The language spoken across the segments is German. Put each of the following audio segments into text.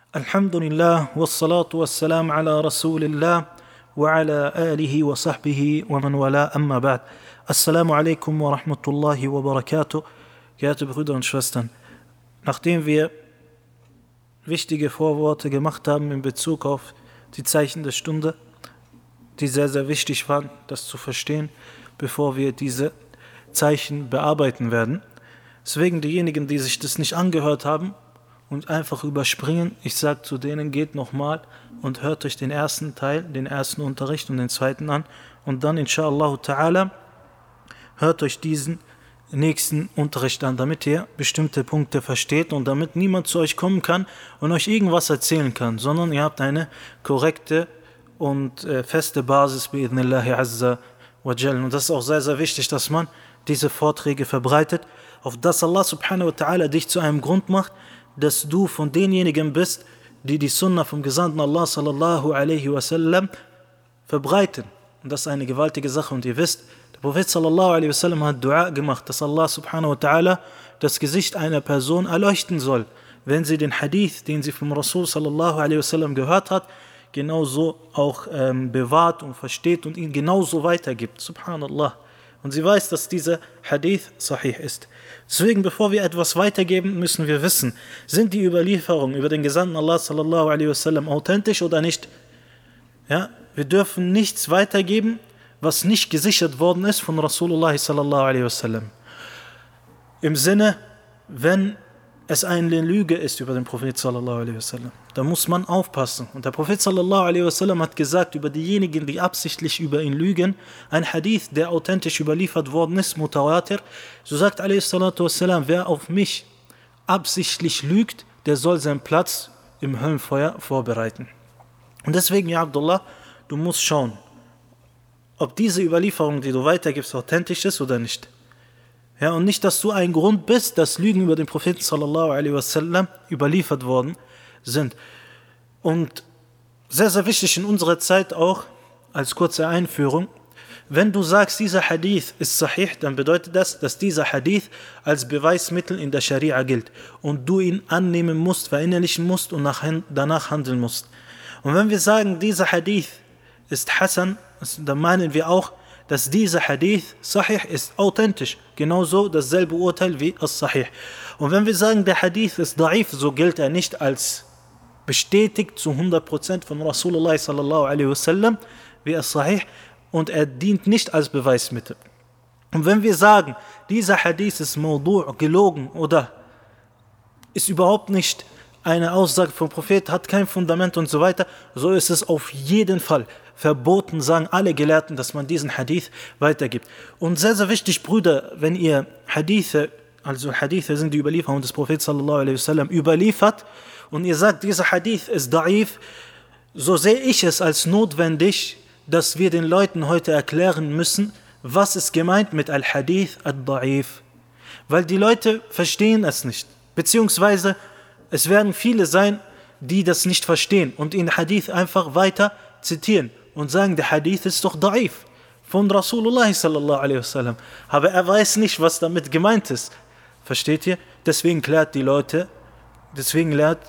Alhamdulillah, wassalatu wassalam ala Rasulillah wa ala alihi wa sahbihi wa man wala amma ba'd. Assalamu alaikum wa rahmatullahi wa barakatuh. Geehrte Brüder und Schwestern, nachdem wir wichtige Vorworte gemacht haben in Bezug auf die Zeichen der Stunde, die sehr, sehr wichtig waren, das zu verstehen, bevor wir diese Zeichen bearbeiten werden. Deswegen diejenigen, die sich das nicht angehört haben und einfach überspringen, ich sage zu denen, geht nochmal und hört euch den ersten Teil, den ersten Unterricht und den zweiten an und dann inshallah ta'ala hört euch diesen nächsten Unterricht an, damit ihr bestimmte Punkte versteht und damit niemand zu euch kommen kann und euch irgendwas erzählen kann, sondern ihr habt eine korrekte und feste Basis bi'idhnillahi azza wa jal. Und das ist auch sehr, sehr wichtig, dass man diese Vorträge verbreitet, auf dass Allah subhanahu wa ta'ala dich zu einem Grund macht, dass du von denjenigen bist, die die Sunna vom Gesandten Allah sallallahu alaihi wasallam verbreiten. Und das ist eine gewaltige Sache. Und ihr wisst, der Prophet sallallahu alaihi wasallam hat Dua gemacht, dass Allah subhanahu wa ta'ala das Gesicht einer Person erleuchten soll, wenn sie den Hadith, den sie vom Rasul sallallahu alaihi wasallam gehört hat, genauso auch bewahrt und versteht und ihn genauso weitergibt. Subhanallah. Und sie weiß, dass dieser Hadith sahih ist. Deswegen, bevor wir etwas weitergeben, müssen wir wissen, sind die Überlieferungen über den Gesandten Allah sallallahu alaihi wasallam authentisch oder nicht? Ja, wir dürfen nichts weitergeben, was nicht gesichert worden ist von Rasulullah sallallahu alaihi wasallam. Im Sinne, wenn es eine Lüge ist über den Prophet sallallahu alaihi wasallam, da muss man aufpassen. Und der Prophet sallallahu alaihi wasallam hat gesagt über diejenigen, die absichtlich über ihn lügen, ein Hadith, der authentisch überliefert worden ist, mutawatir, so sagt alaihi salatu wassalam, wer auf mich absichtlich lügt, der soll seinen Platz im Höllenfeuer vorbereiten. Und deswegen, ja Abdullah, du musst schauen, ob diese Überlieferung, die du weitergibst, authentisch ist oder nicht. Ja, und nicht, dass du ein Grund bist, dass Lügen über den Propheten sallallahu alaihi wasallam überliefert worden sind. Und sehr, sehr wichtig in unserer Zeit auch, als kurze Einführung, wenn du sagst, dieser Hadith ist sahih, dann bedeutet das, dass dieser Hadith als Beweismittel in der Scharia gilt und du ihn annehmen musst, verinnerlichen musst und danach handeln musst. Und wenn wir sagen, dieser Hadith ist Hasan, dann meinen wir auch, dass dieser Hadith sahih ist, authentisch. Genauso dasselbe Urteil wie as-sahih. Und wenn wir sagen, der Hadith ist da'if, so gilt er nicht als bestätigt zu 100% von Rasulullah sallallahu alaihi wasallam wie as-sahih und er dient nicht als Beweismittel. Und wenn wir sagen, dieser Hadith ist mawdu', gelogen oder ist überhaupt nicht eine Aussage vom Prophet, hat kein Fundament und so weiter, so ist es auf jeden Fall verboten, sagen alle Gelehrten, dass man diesen Hadith weitergibt. Und sehr, sehr wichtig, Brüder, wenn ihr Hadithe, also Hadithe sind die Überlieferung des Propheten sallallahu alaihi wasallam, überliefert und ihr sagt, dieser Hadith ist da'if, so sehe ich es als notwendig, dass wir den Leuten heute erklären müssen, was ist gemeint mit Al-Hadith ad-Da'if. Weil die Leute verstehen es nicht, beziehungsweise es werden viele sein, die das nicht verstehen und in Hadith einfach weiter zitieren und sagen, der Hadith ist doch da'if von Rasulullah sallallahu alaihi wasallam. Aber er weiß nicht, was damit gemeint ist. Versteht ihr? Deswegen klärt die Leute, klärt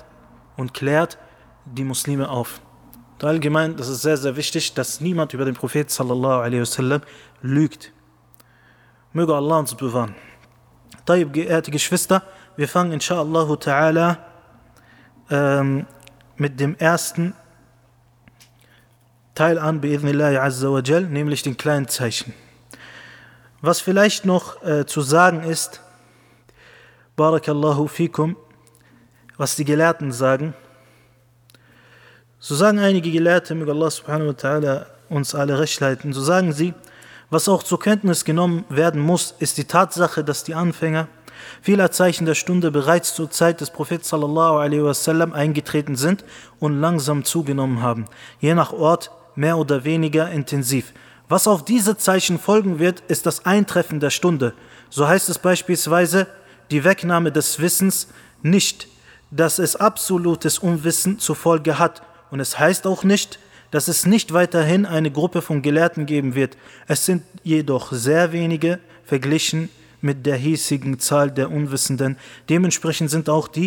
die Muslime auf. Und allgemein, das ist sehr, sehr wichtig, dass niemand über den Prophet sallallahu alaihi wasallam lügt. Möge Allah uns bewahren. Tayyib, geehrte Geschwister, wir fangen inshallah ta'ala mit dem ersten Teil an, bi'idhnillahi azza wa jal, nämlich den kleinen Zeichen. Was vielleicht noch zu sagen ist, barakallahu fikum, was die Gelehrten sagen. So sagen einige Gelehrte, möge Allah subhanahu wa ta'ala uns alle recht leiten, so sagen sie, was auch zur Kenntnis genommen werden muss, ist die Tatsache, dass die Anfänger vieler Zeichen der Stunde bereits zur Zeit des Propheten sallallahu alaihi wasallam eingetreten sind und langsam zugenommen haben, je nach Ort mehr oder weniger intensiv. Was auf diese Zeichen folgen wird, ist das Eintreffen der Stunde. So heißt es beispielsweise, die Wegnahme des Wissens nicht, dass es absolutes Unwissen zur Folge hat. Und es heißt auch nicht, dass es nicht weiterhin eine Gruppe von Gelehrten geben wird. Es sind jedoch sehr wenige verglichen mit der hiesigen Zahl der Unwissenden. Dementsprechend sind auch die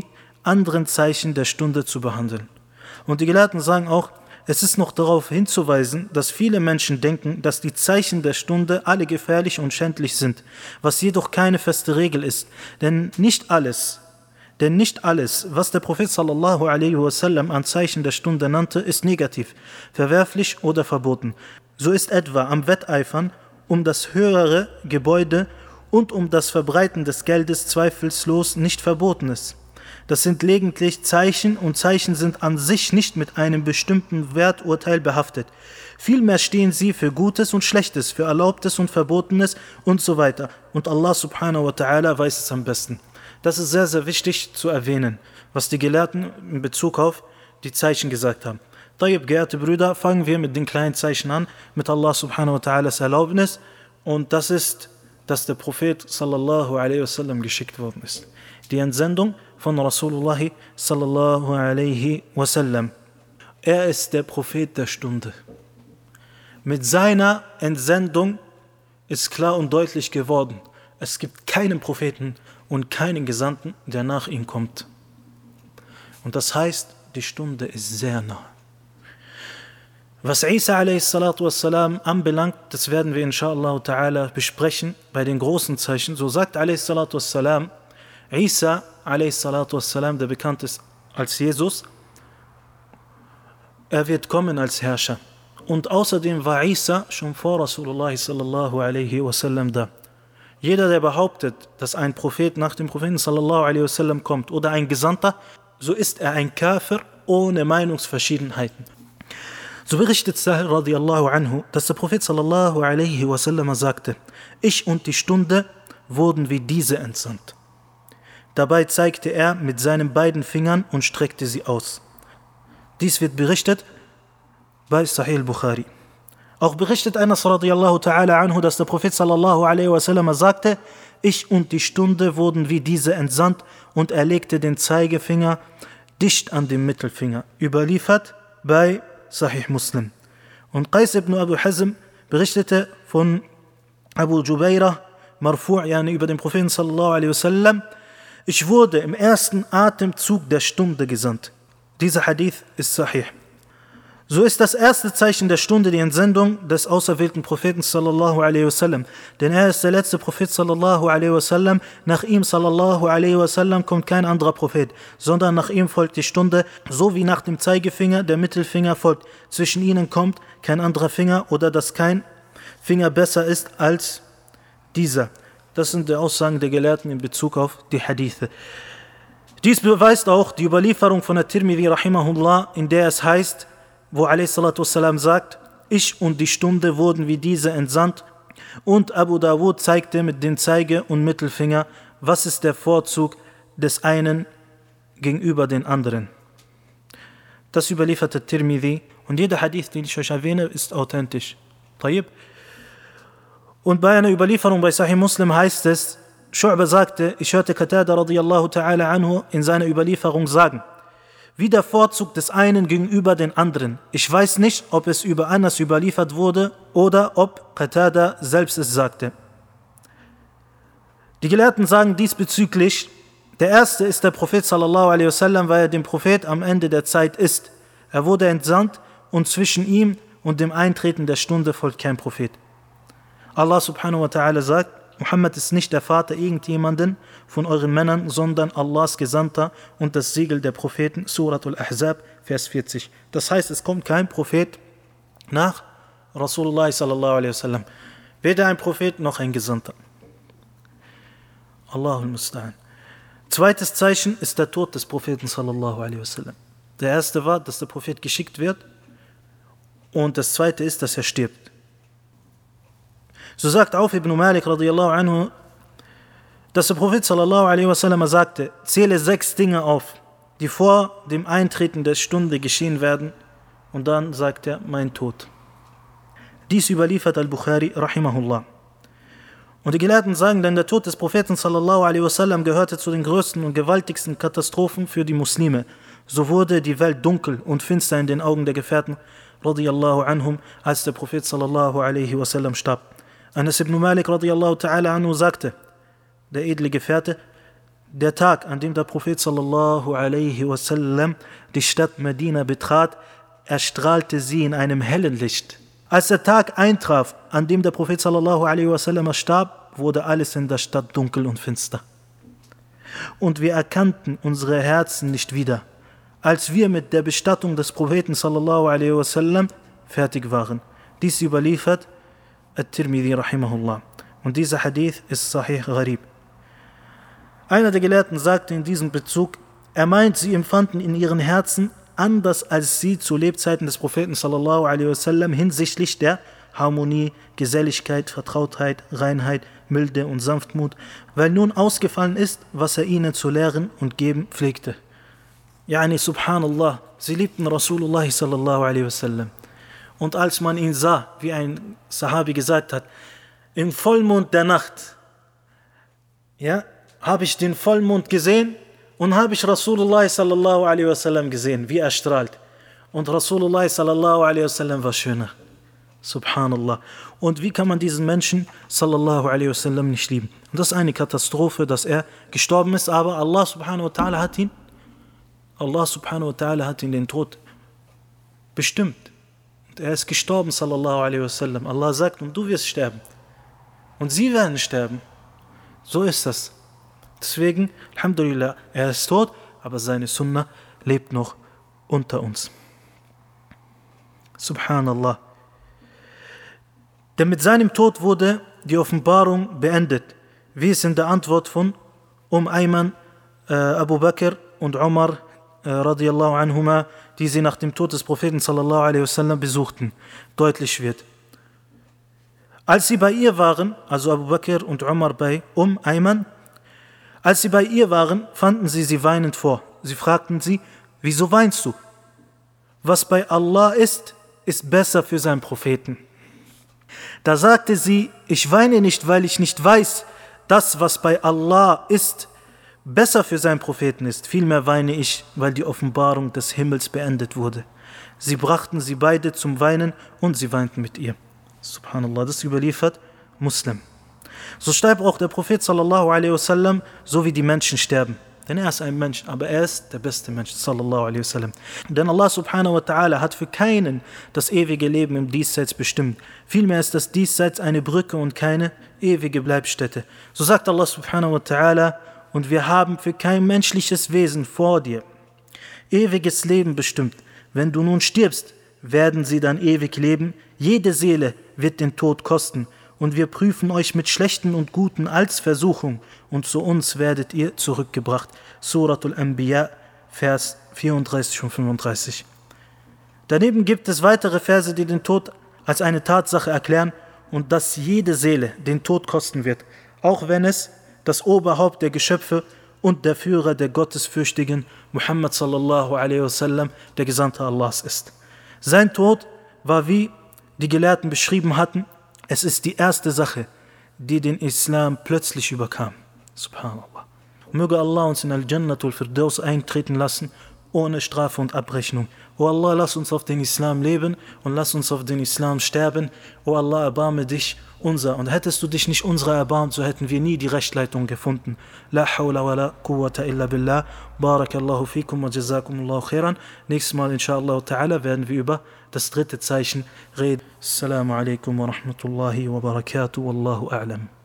anderen Zeichen der Stunde zu behandeln. Und die Gelehrten sagen auch, es ist noch darauf hinzuweisen, dass viele Menschen denken, dass die Zeichen der Stunde alle gefährlich und schändlich sind, was jedoch keine feste Regel ist. Denn nicht alles, was der Prophet sallallahu alaihi wasallam an Zeichen der Stunde nannte, ist negativ, verwerflich oder verboten. So ist etwa am Wetteifern um das höhere Gebäude und um das Verbreiten des Geldes zweifellos nicht Verbotenes. Das sind lediglich Zeichen und Zeichen sind an sich nicht mit einem bestimmten Werturteil behaftet. Vielmehr stehen sie für Gutes und Schlechtes, für Erlaubtes und Verbotenes und so weiter. Und Allah subhanahu wa ta'ala weiß es am besten. Das ist sehr, sehr wichtig zu erwähnen, was die Gelehrten in Bezug auf die Zeichen gesagt haben. Tayyib, geehrte Brüder, fangen wir mit den kleinen Zeichen an, mit Allah subhanahu wa ta'alas Erlaubnis. Und das ist, dass der Prophet sallallahu alaihi wasallam geschickt worden ist. Die Entsendung von Rasulullah sallallahu alaihi wasallam. Er ist der Prophet der Stunde. Mit seiner Entsendung ist klar und deutlich geworden, es gibt keinen Propheten und keinen Gesandten, der nach ihm kommt. Und das heißt, die Stunde ist sehr nah. Was Isa a.s. anbelangt, das werden wir inshallah ta'ala besprechen bei den großen Zeichen. So sagt a.s. Isa a.s., der bekannt ist als Jesus, er wird kommen als Herrscher. Und außerdem war Isa schon vor Rasulullah sallallahu alaihi wasallam da. Jeder, der behauptet, dass ein Prophet nach dem Propheten sallallahu alaihi wasallam kommt oder ein Gesandter, so ist er ein Kafir ohne Meinungsverschiedenheiten. So berichtet Sahel radiallahu anhu, dass der Prophet sallallahu alaihi wasallam sagte, ich und die Stunde wurden wie diese entsandt. Dabei zeigte er mit seinen beiden Fingern und streckte sie aus. Dies wird berichtet bei Sahih al-Bukhari. Auch berichtet Anas radiallahu ta'ala anhu, dass der Prophet sallallahu alaihi wasallam sagte, ich und die Stunde wurden wie diese entsandt und er legte den Zeigefinger dicht an den Mittelfinger. Überliefert bei Sahih Muslim. Und Qais ibn Abu Hazm berichtete von Abu Jubayrah marfu' über den Propheten sallallahu alaihi wasallam, ich wurde im ersten Atemzug der Stunde gesandt. Dieser Hadith ist Sahih. So ist das erste Zeichen der Stunde die Entsendung des auserwählten Propheten sallallahu alaihi wasallam. Denn er ist der letzte Prophet sallallahu alaihi wasallam. Nach ihm sallallahu alaihi wasallam kommt kein anderer Prophet, sondern nach ihm folgt die Stunde, so wie nach dem Zeigefinger der Mittelfinger folgt. Zwischen ihnen kommt kein anderer Finger oder dass kein Finger besser ist als dieser. Das sind die Aussagen der Gelehrten in Bezug auf die Hadithe. Dies beweist auch die Überlieferung von der Tirmidhi rahimahullah, in der es heißt, wo a.s. sagt, ich und die Stunde wurden wie diese entsandt und Abu Dawud zeigte mit dem Zeige- und Mittelfinger, was ist der Vorzug des einen gegenüber den anderen. Das überlieferte Tirmidhi und jeder Hadith, den ich euch erwähne, ist authentisch. Tayyib. Und bei einer Überlieferung bei Sahih Muslim heißt es, Shu'ba sagte, ich hörte Qatada radiyallahu ta'ala anhu in seiner Überlieferung sagen, wie der Vorzug des einen gegenüber den anderen. Ich weiß nicht, ob es über Anas überliefert wurde oder ob Qatada selbst es sagte. Die Gelehrten sagen diesbezüglich, der erste ist der Prophet sallallahu alaihi wasallam, weil er dem Prophet am Ende der Zeit ist. Er wurde entsandt und zwischen ihm und dem Eintreten der Stunde folgt kein Prophet. Allah subhanahu wa ta'ala sagt, Muhammad ist nicht der Vater irgendjemanden von euren Männern, sondern Allahs Gesandter und das Siegel der Propheten, Surat al-Ahzab, Vers 40. Das heißt, es kommt kein Prophet nach Rasulullah sallallahu alaihi wasallam. Weder ein Prophet noch ein Gesandter. Allahul Musta'an. Zweites Zeichen ist der Tod des Propheten sallallahu alaihi wasallam. Der erste war, dass der Prophet geschickt wird und das zweite ist, dass er stirbt. So sagt Auf ibn Malik radiyallahu anhu, dass der Prophet sallallahu alaihi wasallam sagte, zähle 6 Dinge auf, die vor dem Eintreten der Stunde geschehen werden, und dann sagt er, mein Tod. Dies überliefert al-Bukhari rahimahullah. Und die Gelehrten sagen, denn der Tod des Propheten sallallahu alaihi wasallam gehörte zu den größten und gewaltigsten Katastrophen für die Muslime. So wurde die Welt dunkel und finster in den Augen der Gefährten radiyallahu anhum, als der Prophet sallallahu alaihi wasallam starb. Anas ibn Malik radiyallahu ta'ala anhu sagte, der edle Gefährte, der Tag, an dem der Prophet sallallahu alaihi wasallam die Stadt Medina betrat, erstrahlte sie in einem hellen Licht. Als der Tag eintraf, an dem der Prophet sallallahu alaihi wasallam starb, wurde alles in der Stadt dunkel und finster. Und wir erkannten unsere Herzen nicht wieder, als wir mit der Bestattung des Propheten sallallahu alaihi wasallam fertig waren. Dies überliefert At-Tirmidhi rahimahullah. Und dieser Hadith ist Sahih Gharib. Einer der Gelehrten sagte in diesem Bezug, er meint, sie empfanden in ihren Herzen anders als sie zu Lebzeiten des Propheten sallallahu alaihi wasallam hinsichtlich der Harmonie, Geselligkeit, Vertrautheit, Reinheit, Milde und Sanftmut, weil nun ausgefallen ist, was er ihnen zu lehren und geben pflegte. Yani subhanallah, sie liebten Rasulullah sallallahu alaihi wasallam. Und als man ihn sah, wie ein Sahabi gesagt hat, im Vollmond der Nacht, ja, habe ich den Vollmond gesehen und habe ich Rasulullah sallallahu alaihi wasallam gesehen, wie er strahlt. Und Rasulullah sallallahu alaihi wasallam war schöner. Subhanallah. Und wie kann man diesen Menschen sallallahu alaihi wasallam nicht lieben? Und das ist eine Katastrophe, dass er gestorben ist, aber Allah subhanahu wa ta'ala hat ihn den Tod bestimmt. Und er ist gestorben sallallahu alaihi wasallam. Allah sagt, und du wirst sterben. Und sie werden sterben. So ist das. Deswegen, Alhamdulillah, er ist tot, aber seine Sunnah lebt noch unter uns. Subhanallah. Denn mit seinem Tod wurde die Offenbarung beendet, wie es in der Antwort von Ayman, Abu Bakr und Umar radiyallahu anhuma, die sie nach dem Tod des Propheten sallallahu alaihi wasallam besuchten, deutlich wird. Als sie bei ihr waren, also Abu Bakr und Umar bei Ayman, als sie bei ihr waren, fanden sie weinend vor. Sie fragten sie, wieso weinst du? Was bei Allah ist besser für seinen Propheten. Da sagte sie, ich weine nicht, weil ich nicht weiß, das, was bei Allah ist, besser für seinen Propheten ist. Vielmehr weine ich, weil die Offenbarung des Himmels beendet wurde. Sie brachten sie beide zum Weinen und sie weinten mit ihr. Subhanallah, das überliefert Muslim. So starb auch der Prophet sallallahu alaihi wasallam, so wie die Menschen sterben. Denn er ist ein Mensch, aber er ist der beste Mensch, sallallahu alaihi wasallam. Denn Allah subhanahu wa ta'ala hat für keinen das ewige Leben im Diesseits bestimmt. Vielmehr ist das Diesseits eine Brücke und keine ewige Bleibstätte. So sagt Allah subhanahu wa ta'ala, und wir haben für kein menschliches Wesen vor dir ewiges Leben bestimmt. Wenn du nun stirbst, werden sie dann ewig leben. Jede Seele wird den Tod kosten. Und wir prüfen euch mit Schlechten und Guten als Versuchung, und zu uns werdet ihr zurückgebracht. Suratul Anbiya, Vers 34 und 35. Daneben gibt es weitere Verse, die den Tod als eine Tatsache erklären und dass jede Seele den Tod kosten wird, auch wenn es das Oberhaupt der Geschöpfe und der Führer der Gottesfürchtigen Muhammad sallallahu alaihi wasallam, der Gesandte Allahs ist. Sein Tod war, wie die Gelehrten beschrieben hatten, es ist die erste Sache, die den Islam plötzlich überkam. Subhanallah. Möge Allah uns in Al-Jannatul Firdaus eintreten lassen, ohne Strafe und Abrechnung. O Allah, lass uns auf den Islam leben und lass uns auf den Islam sterben. O Allah, erbarme dich unser. Und hättest du dich nicht unserer erbarmt, so hätten wir nie die Rechtleitung gefunden. La hawla wa la quwwata illa billah. Barakallahu fikum wa jazakumullahu khairan. Nächstes Mal, inshallah ta'ala, werden wir über das dritte Zeichen reden. Assalamu alaikum wa rahmatullahi wa barakatuh. Wallahu a'lam.